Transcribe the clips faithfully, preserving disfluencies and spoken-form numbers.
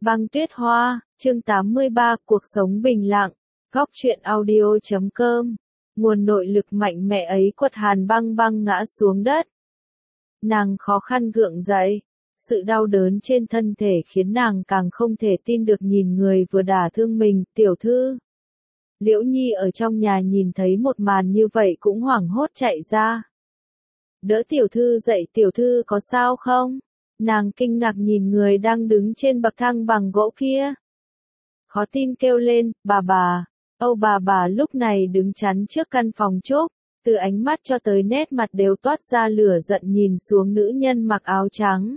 Băng tuyết hoa, chương tám mươi ba, cuộc sống bình lặng, góc truyện audio chấm com. Nguồn nội lực mạnh mẽ ấy quật Hàn Băng Băng ngã xuống đất. Nàng khó khăn gượng dậy, sự đau đớn trên thân thể khiến nàng càng không thể tin được nhìn người vừa đả thương mình, tiểu thư. Liễu Nhi ở trong nhà nhìn thấy một màn như vậy cũng hoảng hốt chạy ra. Đỡ tiểu thư dậy, tiểu thư có sao không? Nàng kinh ngạc nhìn người đang đứng trên bậc thang bằng gỗ kia. Khó tin kêu lên, bà bà. Âu bà bà lúc này đứng chắn trước căn phòng trúc, từ ánh mắt cho tới nét mặt đều toát ra lửa giận nhìn xuống nữ nhân mặc áo trắng.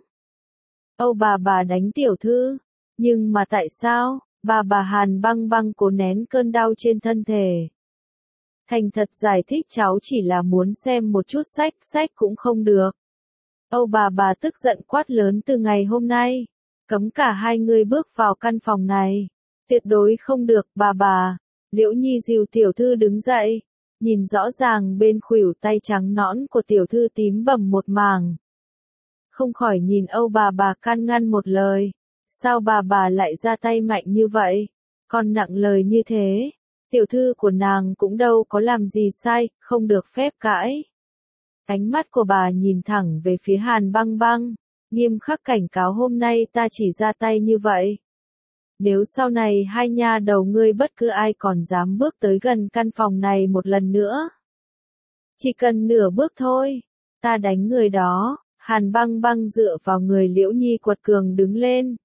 Âu bà bà đánh tiểu thư, nhưng mà tại sao? Bà bà Hàn Băng Băng cố nén cơn đau trên thân thể. Thành thật giải thích cháu chỉ là muốn xem một chút sách, sách cũng không được. Âu bà bà tức giận quát lớn từ ngày hôm nay. Cấm cả hai người bước vào căn phòng này. Tuyệt đối không được, bà bà. Liễu Nhi dìu tiểu thư đứng dậy. Nhìn rõ ràng bên khuỷu tay trắng nõn của tiểu thư tím bầm một mảng. Không khỏi nhìn Âu bà bà can ngăn một lời. Sao bà bà lại ra tay mạnh như vậy? Còn nặng lời như thế. Tiểu thư của nàng cũng đâu có làm gì sai, không được phép cãi. Ánh mắt của bà nhìn thẳng về phía Hàn Băng Băng, nghiêm khắc cảnh cáo hôm nay ta chỉ ra tay như vậy. Nếu sau này hai nha đầu ngươi bất cứ ai còn dám bước tới gần căn phòng này một lần nữa. Chỉ cần nửa bước thôi, ta đánh người đó. Hàn Băng Băng dựa vào người Liễu Nhi quật cường đứng lên.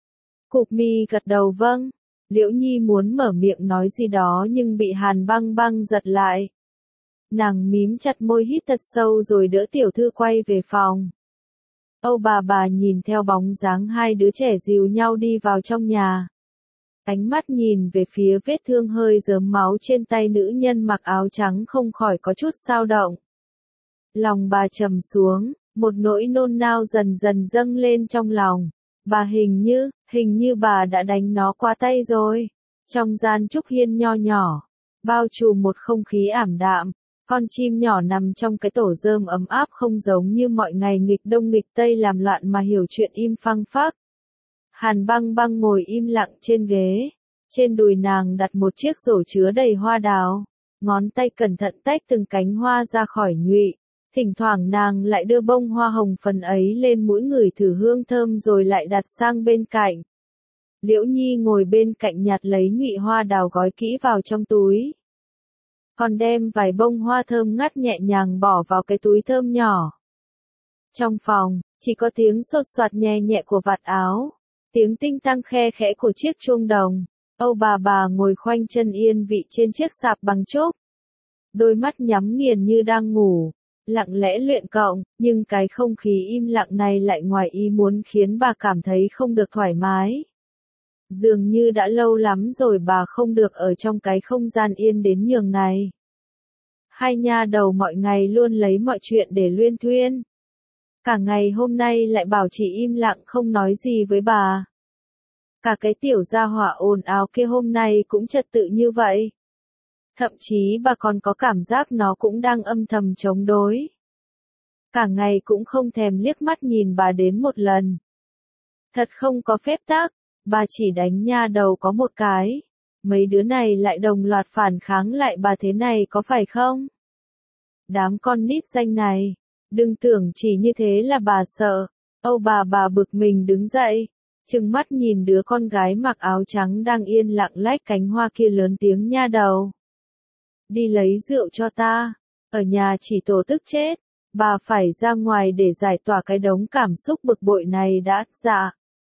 Cục mi gật đầu vâng. Liễu Nhi muốn mở miệng nói gì đó nhưng bị Hàn Băng Băng giật lại. Nàng mím chặt môi hít thật sâu rồi đỡ tiểu thư quay về phòng. Âu bà bà nhìn theo bóng dáng hai đứa trẻ dìu nhau đi vào trong nhà. Ánh mắt nhìn về phía vết thương hơi rớm máu trên tay nữ nhân mặc áo trắng không khỏi có chút xao động. Lòng bà trầm xuống, một nỗi nôn nao dần dần dâng lên trong lòng. Bà hình như, hình như bà đã đánh nó qua tay rồi. Trong gian trúc hiên nho nhỏ, bao trùm một không khí ảm đạm. Con chim nhỏ nằm trong cái tổ rơm ấm áp không giống như mọi ngày nghịch đông nghịch tây làm loạn mà hiểu chuyện im phăng phắc. Hàn Băng Băng ngồi im lặng trên ghế. Trên đùi nàng đặt một chiếc rổ chứa đầy hoa đào. Ngón tay cẩn thận tách từng cánh hoa ra khỏi nhụy. Thỉnh thoảng nàng lại đưa bông hoa hồng phần ấy lên mũi ngửi thử hương thơm rồi lại đặt sang bên cạnh. Liễu Nhi ngồi bên cạnh nhặt lấy nhụy hoa đào gói kỹ vào trong túi. Còn đem vài bông hoa thơm ngắt nhẹ nhàng bỏ vào cái túi thơm nhỏ. Trong phòng, chỉ có tiếng xột xoạt nhẹ nhẹ của vạt áo, tiếng tinh tăng khe khẽ của chiếc chuông đồng. Âu bà bà ngồi khoanh chân yên vị trên chiếc sạp bằng trúc. Đôi mắt nhắm nghiền như đang ngủ, lặng lẽ luyện cộng, nhưng cái không khí im lặng này lại ngoài ý muốn khiến bà cảm thấy không được thoải mái. Dường như đã lâu lắm rồi bà không được ở trong cái không gian yên đến nhường này. Hai nha đầu mọi ngày luôn lấy mọi chuyện để luyên thuyên. Cả ngày hôm nay lại bảo chỉ im lặng không nói gì với bà. Cả cái tiểu gia hỏa ồn ào kia hôm nay cũng trật tự như vậy. Thậm chí bà còn có cảm giác nó cũng đang âm thầm chống đối. Cả ngày cũng không thèm liếc mắt nhìn bà đến một lần. Thật không có phép tắc. Bà chỉ đánh nha đầu có một cái. Mấy đứa này lại đồng loạt phản kháng lại bà thế này có phải không? Đám con nít danh này. Đừng tưởng chỉ như thế là bà sợ. Âu bà bà bực mình đứng dậy. Trừng mắt nhìn đứa con gái mặc áo trắng đang yên lặng lách cánh hoa kia lớn tiếng nha đầu. Đi lấy rượu cho ta. Ở nhà chỉ tổ tức chết. Bà phải ra ngoài để giải tỏa cái đống cảm xúc bực bội này đã. Dạ.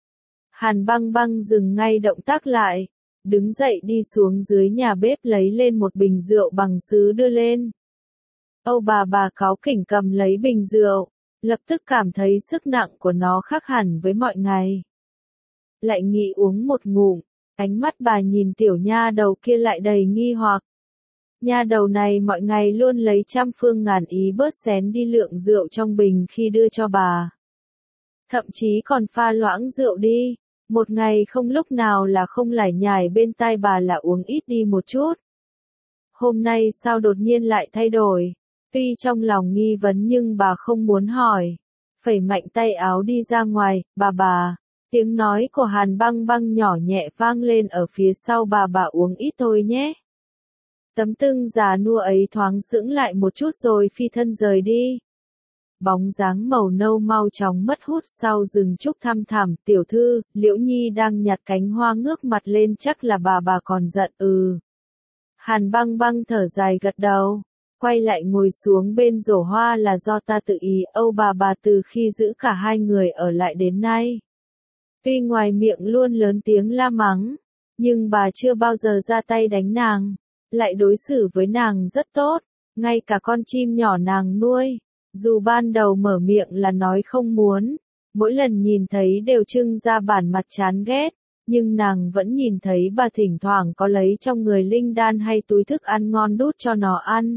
Hàn Băng Băng dừng ngay động tác lại, đứng dậy đi xuống dưới nhà bếp lấy lên một bình rượu bằng sứ đưa lên. Âu bà bà cáu kỉnh cầm lấy bình rượu, lập tức cảm thấy sức nặng của nó khác hẳn với mọi ngày. Lại nghĩ uống một ngụm, ánh mắt bà nhìn tiểu nha đầu kia lại đầy nghi hoặc. Nha đầu này mọi ngày luôn lấy trăm phương ngàn ý bớt xén đi lượng rượu trong bình khi đưa cho bà. Thậm chí còn pha loãng rượu đi. Một ngày không lúc nào là không lải nhải bên tai bà là uống ít đi một chút. Hôm nay sao đột nhiên lại thay đổi? Tuy trong lòng nghi vấn nhưng bà không muốn hỏi. Phẩy mạnh tay áo đi ra ngoài, bà bà, Tiếng nói của Hàn Băng Băng nhỏ nhẹ vang lên ở phía sau bà bà uống ít thôi nhé. Tấm tưng già nua ấy thoáng sững lại một chút rồi phi thân rời đi. Bóng dáng màu nâu mau chóng mất hút sau rừng trúc thăm thẳm. Tiểu thư, Liễu Nhi đang nhặt cánh hoa ngước mặt lên, chắc là bà bà còn giận. Ừ. Hàn Băng Băng thở dài gật đầu. Quay lại ngồi xuống bên rổ hoa, là do ta tự ý. Âu bà bà từ khi giữ cả hai người ở lại đến nay. Tuy ngoài miệng luôn lớn tiếng la mắng, nhưng bà chưa bao giờ ra tay đánh nàng, lại đối xử với nàng rất tốt, ngay cả con chim nhỏ nàng nuôi. Dù ban đầu mở miệng là nói không muốn, mỗi lần nhìn thấy đều trưng ra bản mặt chán ghét, nhưng nàng vẫn nhìn thấy bà thỉnh thoảng có lấy trong người linh đan hay túi thức ăn ngon đút cho nó ăn.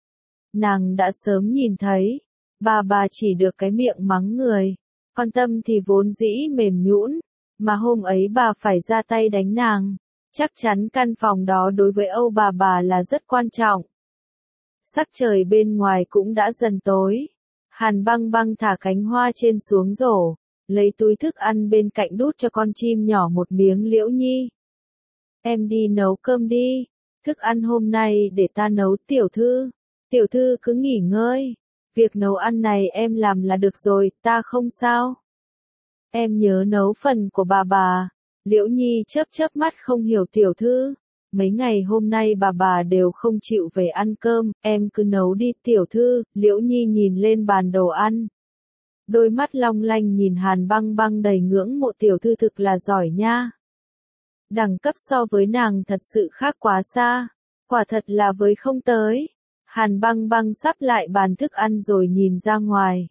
Nàng đã sớm nhìn thấy, bà bà chỉ được cái miệng mắng người, con tâm thì vốn dĩ mềm nhũn, mà hôm ấy bà phải ra tay đánh nàng, chắc chắn căn phòng đó đối với Âu bà bà là rất quan trọng. Sắc trời bên ngoài cũng đã dần tối. Hàn Băng Băng thả cánh hoa trên xuống rổ, lấy túi thức ăn bên cạnh đút cho con chim nhỏ một miếng. Liễu Nhi, em đi nấu cơm đi, thức ăn hôm nay để ta nấu. Tiểu thư, tiểu thư cứ nghỉ ngơi, việc nấu ăn này em làm là được rồi, ta không sao. Em nhớ nấu phần của bà bà. Liễu Nhi chớp chớp mắt không hiểu. Tiểu thư, mấy ngày hôm nay bà bà đều không chịu về ăn cơm, em cứ nấu đi. Tiểu thư, Liễu Nhi nhìn lên bàn đồ ăn. Đôi mắt long lanh nhìn Hàn Băng Băng đầy ngưỡng mộ. Tiểu thư thực là giỏi nha. Đẳng cấp so với nàng thật sự khác quá xa, quả thật là với không tới. Hàn Băng Băng sắp lại bàn thức ăn rồi nhìn ra ngoài.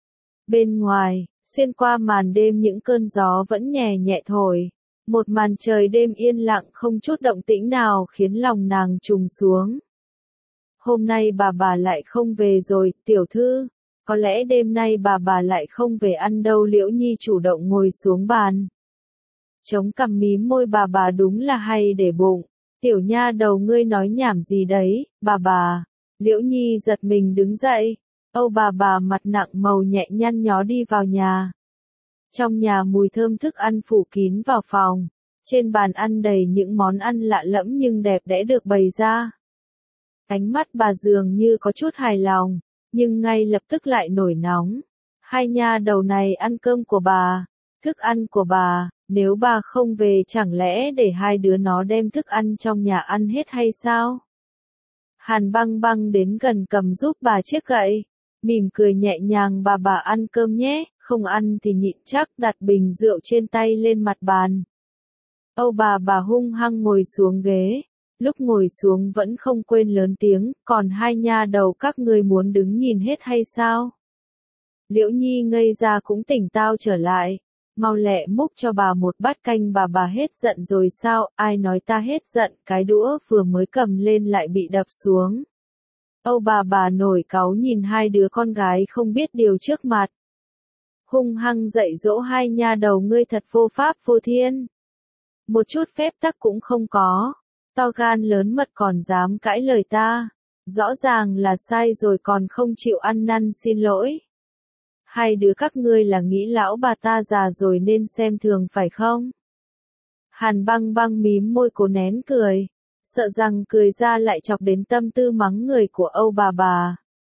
Bên ngoài, xuyên qua màn đêm những cơn gió vẫn nhẹ nhẹ thổi. Một màn trời đêm yên lặng không chút động tĩnh nào khiến lòng nàng trùng xuống. Hôm nay bà bà lại không về rồi. Tiểu thư, có lẽ đêm nay bà bà lại không về ăn đâu. Liễu Nhi chủ động ngồi xuống bàn, chống cằm mím môi. Bà bà đúng là hay để bụng. Tiểu nha đầu ngươi nói nhảm gì đấy, bà bà. Liễu Nhi giật mình đứng dậy. Âu bà bà mặt nặng màu nhẹ nhăn nhó đi vào nhà. Trong nhà mùi thơm thức ăn phủ kín vào phòng. Trên bàn ăn đầy những món ăn lạ lẫm nhưng đẹp đẽ được bày ra. Ánh mắt bà dường như có chút hài lòng, nhưng ngay lập tức lại nổi nóng. Hai nha đầu này ăn cơm của bà, thức ăn của bà, nếu bà không về chẳng lẽ để hai đứa nó đem thức ăn trong nhà ăn hết hay sao? Hàn Băng Băng đến gần cầm giúp bà chiếc gậy, mỉm cười nhẹ nhàng. Bà bà ăn cơm nhé, không ăn thì nhịn chắc. Đặt bình rượu trên tay lên mặt bàn. Âu bà bà hung hăng ngồi xuống ghế, lúc ngồi xuống vẫn không quên lớn tiếng, còn hai nha đầu các ngươi muốn đứng nhìn hết hay sao? Liễu Nhi ngây ra cũng tỉnh táo trở lại, mau lẹ múc cho bà một bát canh. Bà bà hết giận rồi sao? Ai nói ta hết giận? Cái đũa vừa mới cầm lên lại bị đập xuống. Âu bà bà nổi cáu nhìn hai đứa con gái không biết điều trước mặt, hung hăng dạy dỗ hai nha đầu. Ngươi thật vô pháp vô thiên, một chút phép tắc cũng không có, to gan lớn mật còn dám cãi lời ta, rõ ràng là sai rồi còn không chịu ăn năn xin lỗi. Hai đứa các ngươi là nghĩ lão bà ta già rồi nên xem thường phải không? Hàn Băng Băng mím môi cố nén cười, sợ rằng cười ra lại chọc đến tâm tư mắng người của Âu bà bà.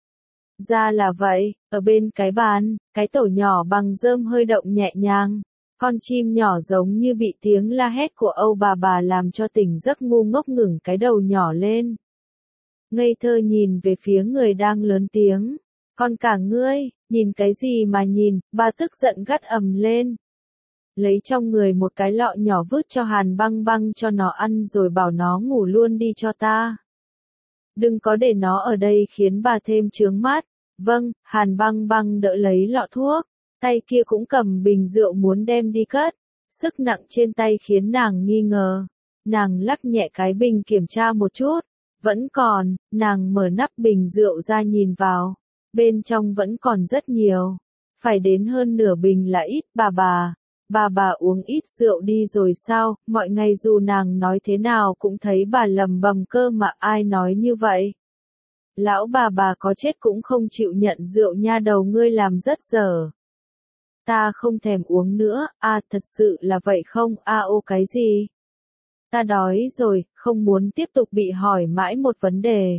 Ra là vậy, ở bên cái bàn, cái tổ nhỏ bằng rơm hơi động nhẹ nhàng. Con chim nhỏ giống như bị tiếng la hét của Âu bà bà làm cho tỉnh giấc, ngu ngốc ngẩng cái đầu nhỏ lên. Ngây thơ nhìn về phía người đang lớn tiếng. Con cả ngươi, nhìn cái gì mà nhìn? Bà tức giận gắt ầm lên. Lấy trong người một cái lọ nhỏ vứt cho Hàn Băng Băng cho nó ăn rồi bảo nó ngủ luôn đi cho ta. Đừng có để nó ở đây khiến bà thêm chướng mắt. Vâng, Hàn Băng Băng đỡ lấy lọ thuốc. Tay kia cũng cầm bình rượu muốn đem đi cất. Sức nặng trên tay khiến nàng nghi ngờ. Nàng lắc nhẹ cái bình kiểm tra một chút. Vẫn còn, nàng mở nắp bình rượu ra nhìn vào. Bên trong vẫn còn rất nhiều. Phải đến hơn nửa bình là ít. Bà bà, bà bà uống ít rượu đi rồi sao? Mọi ngày dù nàng nói thế nào cũng thấy bà lầm bầm cơ mà. Ai nói như vậy? Lão bà bà có chết cũng không chịu nhận rượu. Nha đầu ngươi làm rất dở. Ta không thèm uống nữa, à thật sự là vậy không, à ô cái gì? Ta đói rồi, không muốn tiếp tục bị hỏi mãi một vấn đề.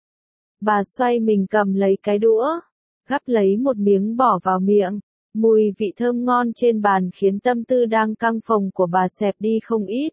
Bà xoay mình cầm lấy cái đũa, gắp lấy một miếng bỏ vào miệng, mùi vị thơm ngon trên bàn khiến tâm tư đang căng phồng của bà xẹp đi không ít.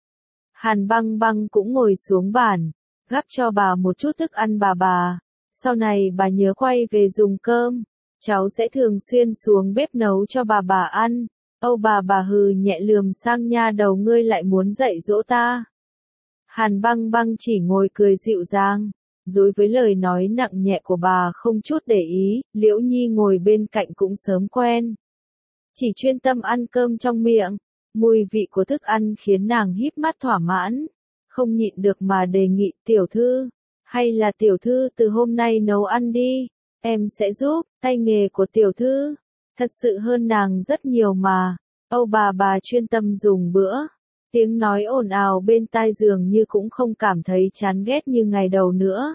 Hàn Băng Băng cũng ngồi xuống bàn, gắp cho bà một chút thức ăn bà bà, sau này bà nhớ quay về dùng cơm, cháu sẽ thường xuyên xuống bếp nấu cho bà bà ăn. Âu bà bà hừ nhẹ lườm sang nha đầu ngươi lại muốn dạy dỗ ta. Hàn Băng Băng chỉ ngồi cười dịu dàng, đối với lời nói nặng nhẹ của bà không chút để ý, Liễu Nhi ngồi bên cạnh cũng sớm quen. Chỉ chuyên tâm ăn cơm trong miệng, mùi vị của thức ăn khiến nàng híp mắt thỏa mãn, không nhịn được mà đề nghị tiểu thư, hay là tiểu thư từ hôm nay nấu ăn đi, em sẽ giúp, tay nghề của tiểu thư, thật sự hơn nàng rất nhiều mà. Âu bà bà chuyên tâm dùng bữa, tiếng nói ồn ào bên tai dường như cũng không cảm thấy chán ghét như ngày đầu nữa.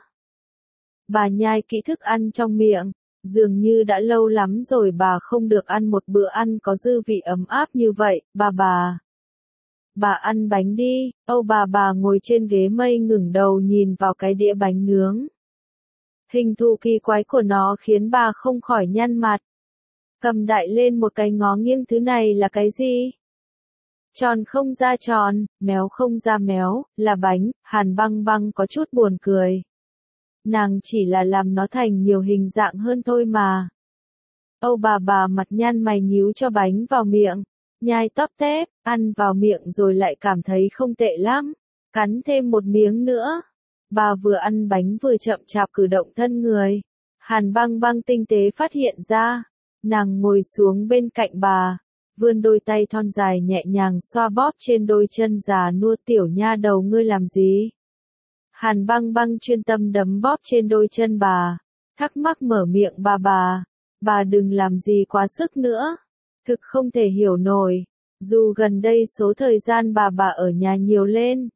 Bà nhai kỹ thức ăn trong miệng, dường như đã lâu lắm rồi bà không được ăn một bữa ăn có dư vị ấm áp như vậy, bà bà. Bà ăn bánh đi, Âu bà bà ngồi trên ghế mây ngẩng đầu nhìn vào cái đĩa bánh nướng. Hình thù kỳ quái của nó khiến bà không khỏi nhăn mặt. Cầm đại lên một cái ngó nghiêng, thứ này là cái gì? Tròn không ra tròn, méo không ra méo, là bánh. Hàn Băng Băng có chút buồn cười. Nàng chỉ là làm nó thành nhiều hình dạng hơn thôi mà. Âu bà bà mặt nhăn mày nhíu cho bánh vào miệng, nhai tóp tép, ăn vào miệng rồi lại cảm thấy không tệ lắm, cắn thêm một miếng nữa. Bà vừa ăn bánh vừa chậm chạp cử động thân người. Hàn Băng Băng tinh tế phát hiện ra, nàng ngồi xuống bên cạnh bà, vươn đôi tay thon dài nhẹ nhàng xoa bóp trên đôi chân già nua. Tiểu nha đầu ngươi làm gì? Hàn Băng Băng chuyên tâm đấm bóp trên đôi chân bà, thắc mắc mở miệng bà bà, bà đừng làm gì quá sức nữa, thực không thể hiểu nổi, dù gần đây số thời gian bà bà ở nhà nhiều lên.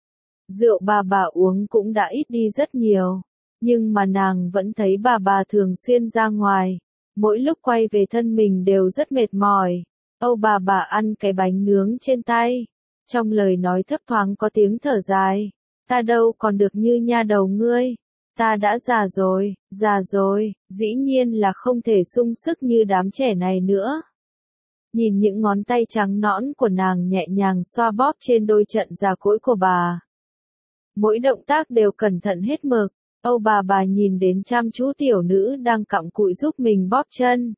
Rượu bà bà uống cũng đã ít đi rất nhiều, nhưng mà nàng vẫn thấy bà bà thường xuyên ra ngoài, mỗi lúc quay về thân mình đều rất mệt mỏi. Âu bà bà ăn cái bánh nướng trên tay, trong lời nói thấp thoáng có tiếng thở dài. Ta đâu còn được như nha đầu ngươi, ta đã già rồi, già rồi, dĩ nhiên là không thể sung sức như đám trẻ này nữa. Nhìn những ngón tay trắng nõn của nàng nhẹ nhàng xoa bóp trên đôi trận già cỗi của bà. Mỗi động tác đều cẩn thận hết mực, Âu bà bà nhìn đến chăm chú tiểu nữ đang cặm cụi giúp mình bóp chân.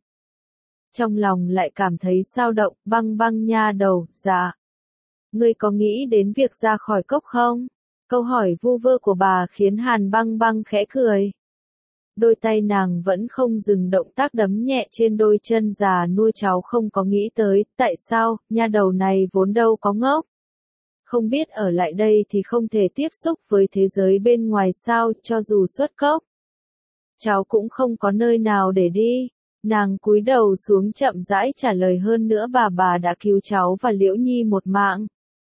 Trong lòng lại cảm thấy sao động. Băng Băng nha đầu, dạ. Ngươi có nghĩ đến việc ra khỏi cốc không? Câu hỏi vu vơ của bà khiến Hàn Băng Băng khẽ cười. Đôi tay nàng vẫn không dừng động tác đấm nhẹ trên đôi chân già nuôi. Cháu không có nghĩ tới, tại sao, nha đầu này vốn đâu có ngốc. Không biết ở lại đây thì không thể tiếp xúc với thế giới bên ngoài sao, cho dù xuất cốc. Cháu cũng không có nơi nào để đi. Nàng cúi đầu xuống chậm rãi trả lời, hơn nữa bà bà đã cứu cháu và Liễu Nhi một mạng.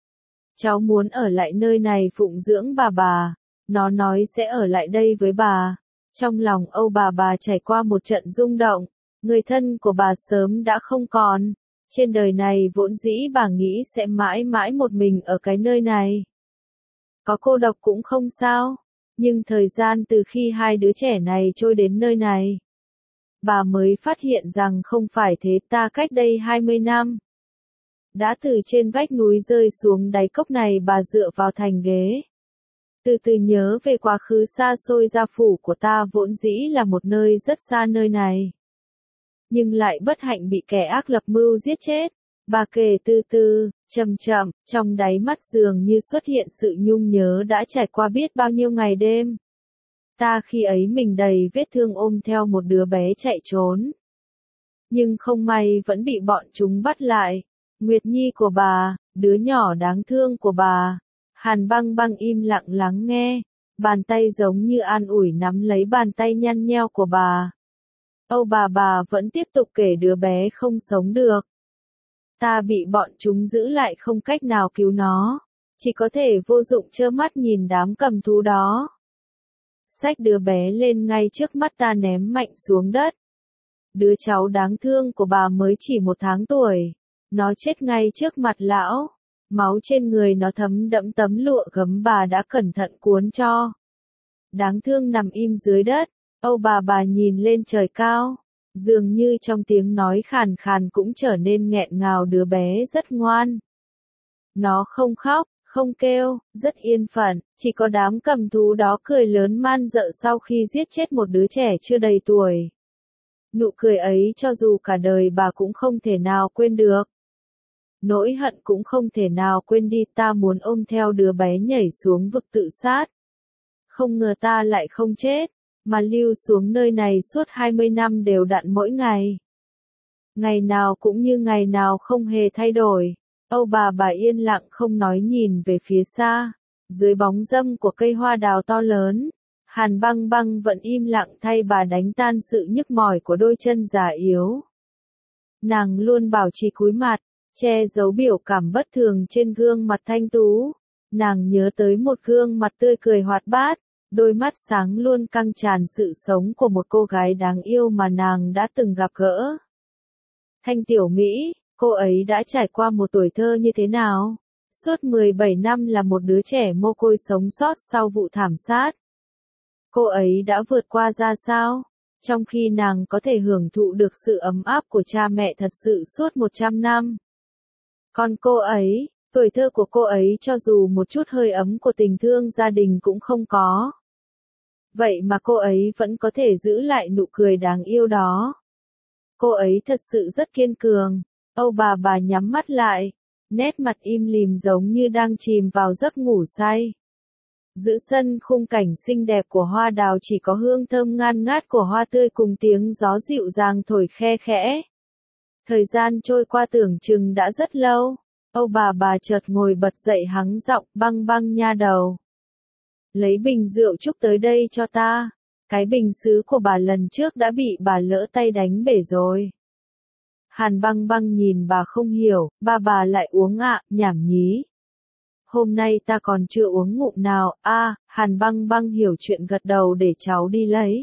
Cháu muốn ở lại nơi này phụng dưỡng bà bà, nó nói sẽ ở lại đây với bà. Trong lòng Âu bà bà trải qua một trận rung động, người thân của bà sớm đã không còn. Trên đời này vốn dĩ bà nghĩ sẽ mãi mãi một mình ở cái nơi này. Có cô độc cũng không sao, nhưng thời gian từ khi hai đứa trẻ này trôi đến nơi này, bà mới phát hiện rằng không phải thế. Ta cách đây hai mươi năm, đã từ trên vách núi rơi xuống đáy cốc này. Bà dựa vào thành ghế, từ từ nhớ về quá khứ xa xôi. Gia phủ của ta vốn dĩ là một nơi rất xa nơi này, nhưng lại bất hạnh bị kẻ ác lập mưu giết chết. Bà kể từ từ, chậm chậm, trong đáy mắt dường như xuất hiện sự nhung nhớ đã trải qua biết bao nhiêu ngày đêm. Ta khi ấy mình đầy vết thương ôm theo một đứa bé chạy trốn, nhưng không may vẫn bị bọn chúng bắt lại. Nguyệt Nhi của bà, đứa nhỏ đáng thương của bà. Hàn Băng Băng im lặng lắng nghe, bàn tay giống như an ủi nắm lấy bàn tay nhăn nheo của bà. Âu bà bà vẫn tiếp tục kể, đứa bé không sống được. Ta bị bọn chúng giữ lại, không cách nào cứu nó, chỉ có thể vô dụng trơ mắt nhìn đám cầm thú đó xách đứa bé lên ngay trước mắt ta ném mạnh xuống đất. Đứa cháu đáng thương của bà mới chỉ một tháng tuổi. Nó chết ngay trước mặt lão. Máu trên người nó thấm đẫm tấm lụa gấm bà đã cẩn thận cuốn cho. Đáng thương nằm im dưới đất. Âu bà bà nhìn lên trời cao. Dường như trong tiếng nói khàn khàn cũng trở nên nghẹn ngào, đứa bé rất ngoan. Nó không khóc, không kêu, rất yên phận, chỉ có đám cầm thú đó cười lớn man rợ sau khi giết chết một đứa trẻ chưa đầy tuổi. Nụ cười ấy cho dù cả đời bà cũng không thể nào quên được. Nỗi hận cũng không thể nào quên đi, ta muốn ôm theo đứa bé nhảy xuống vực tự sát. Không ngờ ta lại không chết, mà lưu xuống nơi này suốt hai mươi năm đều đặn mỗi ngày. Ngày nào cũng như ngày nào không hề thay đổi. Âu bà bà yên lặng không nói nhìn về phía xa. Dưới bóng râm của cây hoa đào to lớn, Hàn Băng Băng vẫn im lặng thay bà đánh tan sự nhức mỏi của đôi chân già yếu. Nàng luôn bảo trì cúi mặt, che giấu biểu cảm bất thường trên gương mặt thanh tú. Nàng nhớ tới một gương mặt tươi cười hoạt bát, đôi mắt sáng luôn căng tràn sự sống của một cô gái đáng yêu mà nàng đã từng gặp gỡ. Thanh Tiểu Mỹ, cô ấy đã trải qua một tuổi thơ như thế nào? Suốt mười bảy năm là một đứa trẻ mồ côi sống sót sau vụ thảm sát. Cô ấy đã vượt qua ra sao? Trong khi nàng có thể hưởng thụ được sự ấm áp của cha mẹ thật sự suốt một trăm năm. Còn cô ấy, tuổi thơ của cô ấy cho dù một chút hơi ấm của tình thương gia đình cũng không có. Vậy mà cô ấy vẫn có thể giữ lại nụ cười đáng yêu đó. Cô ấy thật sự rất kiên cường. Âu bà bà nhắm mắt lại, nét mặt im lìm giống như đang chìm vào giấc ngủ say. Giữa sân khung cảnh xinh đẹp của hoa đào chỉ có hương thơm ngan ngát của hoa tươi cùng tiếng gió dịu dàng thổi khe khẽ. Thời gian trôi qua tưởng chừng đã rất lâu. Âu bà bà chợt ngồi bật dậy hắng giọng, Băng Băng nha đầu. Lấy bình rượu trúc tới đây cho ta. Cái bình sứ của bà lần trước đã bị bà lỡ tay đánh bể rồi. Hàn Băng Băng nhìn bà không hiểu, ba bà lại uống ạ, à, nhảm nhí. Hôm nay ta còn chưa uống ngụm nào, a à, Hàn Băng Băng hiểu chuyện gật đầu để cháu đi lấy.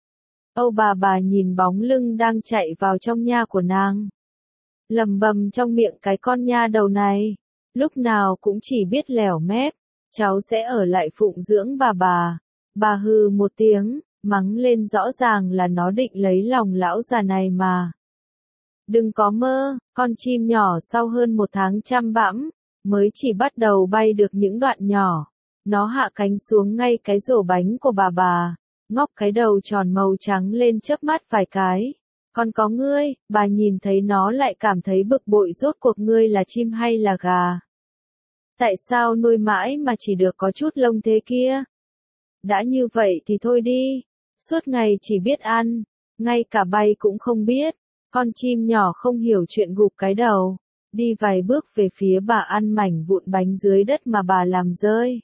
Âu bà bà nhìn bóng lưng đang chạy vào trong nhà của nàng. Lầm bầm trong miệng cái con nha đầu này, lúc nào cũng chỉ biết lẻo mép, cháu sẽ ở lại phụng dưỡng bà bà. Bà hừ một tiếng, mắng lên rõ ràng là nó định lấy lòng lão già này mà. Đừng có mơ, con chim nhỏ sau hơn một tháng chăm bẵm, mới chỉ bắt đầu bay được những đoạn nhỏ. Nó hạ cánh xuống ngay cái rổ bánh của bà bà, ngóc cái đầu tròn màu trắng lên chớp mắt vài cái. Còn có ngươi, bà nhìn thấy nó lại cảm thấy bực bội, rốt cuộc ngươi là chim hay là gà? Tại sao nuôi mãi mà chỉ được có chút lông thế kia? Đã như vậy thì thôi đi, suốt ngày chỉ biết ăn, ngay cả bay cũng không biết. Con chim nhỏ không hiểu chuyện gục cái đầu, đi vài bước về phía bà ăn mảnh vụn bánh dưới đất mà bà làm rơi.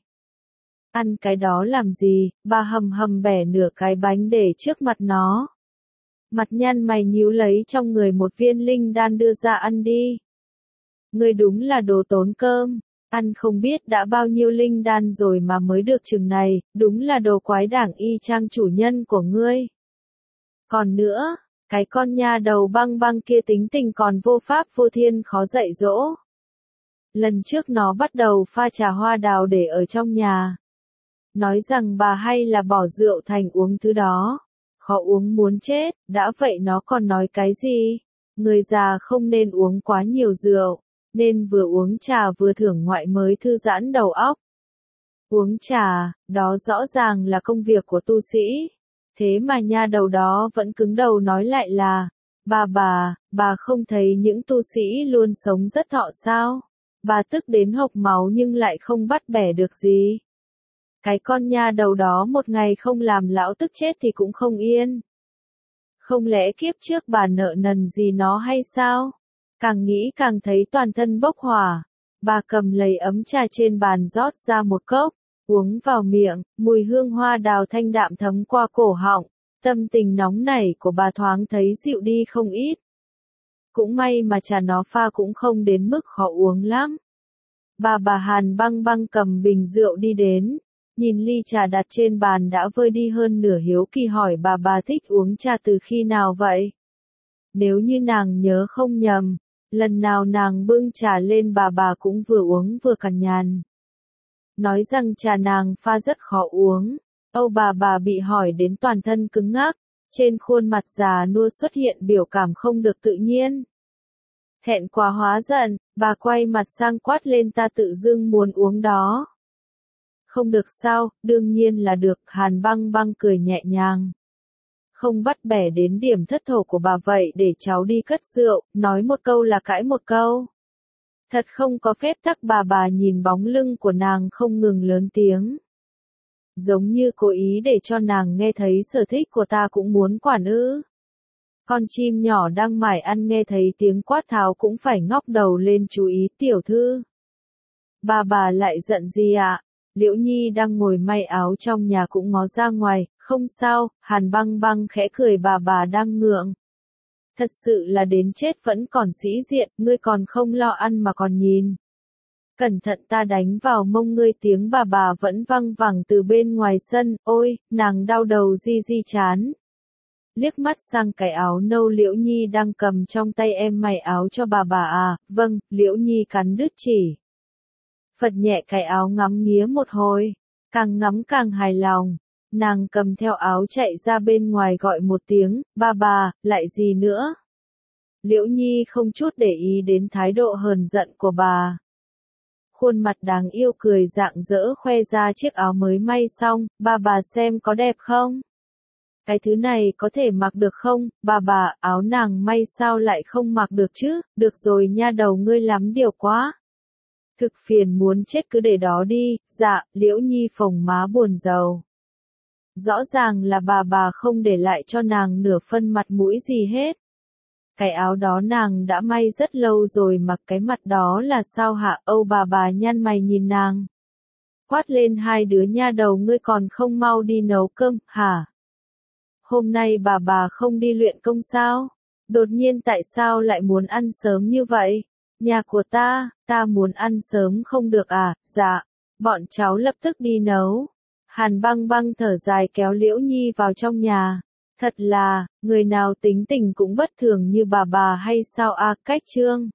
Ăn cái đó làm gì? Bà hầm hầm bẻ nửa cái bánh để trước mặt nó. Mặt nhăn mày nhíu lấy trong người một viên linh đan đưa ra, ăn đi. Ngươi đúng là đồ tốn cơm, ăn không biết đã bao nhiêu linh đan rồi mà mới được chừng này, đúng là đồ quái đảng y chang chủ nhân của ngươi. Còn nữa, cái con nha đầu Băng Băng kia tính tình còn vô pháp vô thiên, khó dạy dỗ. Lần trước nó bắt đầu pha trà hoa đào để ở trong nhà. Nói rằng bà hay là bỏ rượu thành uống thứ đó. Khó uống muốn chết, đã vậy nó còn nói cái gì? Người già không nên uống quá nhiều rượu, nên vừa uống trà vừa thưởng ngoại mới thư giãn đầu óc. Uống trà, đó rõ ràng là công việc của tu sĩ. Thế mà nha đầu đó vẫn cứng đầu nói lại là, bà bà, bà không thấy những tu sĩ luôn sống rất thọ sao? Bà tức đến hộc máu nhưng lại không bắt bẻ được gì. Cái con nha đầu đó một ngày không làm lão tức chết thì cũng không yên. Không lẽ kiếp trước bà nợ nần gì nó hay sao? Càng nghĩ càng thấy toàn thân bốc hỏa. Bà cầm lấy ấm trà trên bàn rót ra một cốc, uống vào miệng, mùi hương hoa đào thanh đạm thấm qua cổ họng. Tâm tình nóng nảy của bà thoáng thấy dịu đi không ít. Cũng may mà trà nó pha cũng không đến mức khó uống lắm. Bà bà Hàn Băng Băng cầm bình rượu đi đến. Nhìn ly trà đặt trên bàn đã vơi đi hơn nửa, hiếu kỳ hỏi bà bà thích uống trà từ khi nào vậy? Nếu như nàng nhớ không nhầm, lần nào nàng bưng trà lên bà bà cũng vừa uống vừa cằn nhằn. Nói rằng trà nàng pha rất khó uống. Âu bà bà bị hỏi đến toàn thân cứng ngắc, trên khuôn mặt già nua xuất hiện biểu cảm không được tự nhiên. Thẹn quá hóa giận, bà quay mặt sang quát lên ta tự dưng muốn uống đó. Không được sao, đương nhiên là được, Hàn Băng Băng cười nhẹ nhàng. Không bắt bẻ đến điểm thất thổ của bà vậy để cháu đi cất rượu, nói một câu là cãi một câu. Thật không có phép tắc, bà bà nhìn bóng lưng của nàng không ngừng lớn tiếng. Giống như cố ý để cho nàng nghe thấy sở thích của ta cũng muốn quản ư. Con chim nhỏ đang mải ăn nghe thấy tiếng quát tháo cũng phải ngóc đầu lên chú ý tiểu thư. Bà bà lại giận gì ạ? Liễu Nhi đang ngồi may áo trong nhà cũng ngó ra ngoài, không sao, Hàn Băng Băng khẽ cười, bà bà đang ngượng. Thật sự là đến chết vẫn còn sĩ diện, ngươi còn không lo ăn mà còn nhìn. Cẩn thận ta đánh vào mông ngươi, tiếng bà bà vẫn văng vẳng từ bên ngoài sân, ôi, nàng đau đầu di di chán. Liếc mắt sang cái áo nâu Liễu Nhi đang cầm trong tay, em may áo cho bà bà à, vâng, Liễu Nhi cắn đứt chỉ. Phật nhẹ cái áo ngắm nghía một hồi, càng ngắm càng hài lòng, nàng cầm theo áo chạy ra bên ngoài gọi một tiếng, ba bà, lại gì nữa? Liễu Nhi không chút để ý đến thái độ hờn giận của bà. Khuôn mặt đáng yêu cười rạng rỡ khoe ra chiếc áo mới may xong, ba bà xem có đẹp không? Cái thứ này có thể mặc được không, bà bà, áo nàng may sao lại không mặc được chứ, được rồi nha đầu ngươi lắm điều quá. Thực phiền muốn chết, cứ để đó đi, dạ, Liễu Nhi phồng má buồn rầu. Rõ ràng là bà bà không để lại cho nàng nửa phân mặt mũi gì hết. Cái áo đó nàng đã may rất lâu rồi, mặc cái mặt đó là sao hả? Âu bà bà nhăn mày nhìn nàng. Quát lên, hai đứa nha đầu ngươi còn không mau đi nấu cơm, hả? Hôm nay bà bà không đi luyện công sao? Đột nhiên tại sao lại muốn ăn sớm như vậy? Nhà của ta, ta muốn ăn sớm không được à? Dạ, bọn cháu lập tức đi nấu. Hàn Băng Băng thở dài kéo Liễu Nhi vào trong nhà. Thật là, người nào tính tình cũng bất thường như bà bà hay sao a? À, cách trương.